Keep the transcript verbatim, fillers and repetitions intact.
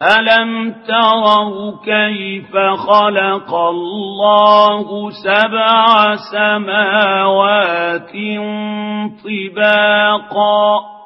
ألم تروا كيف خلق الله سبع سماوات طباقا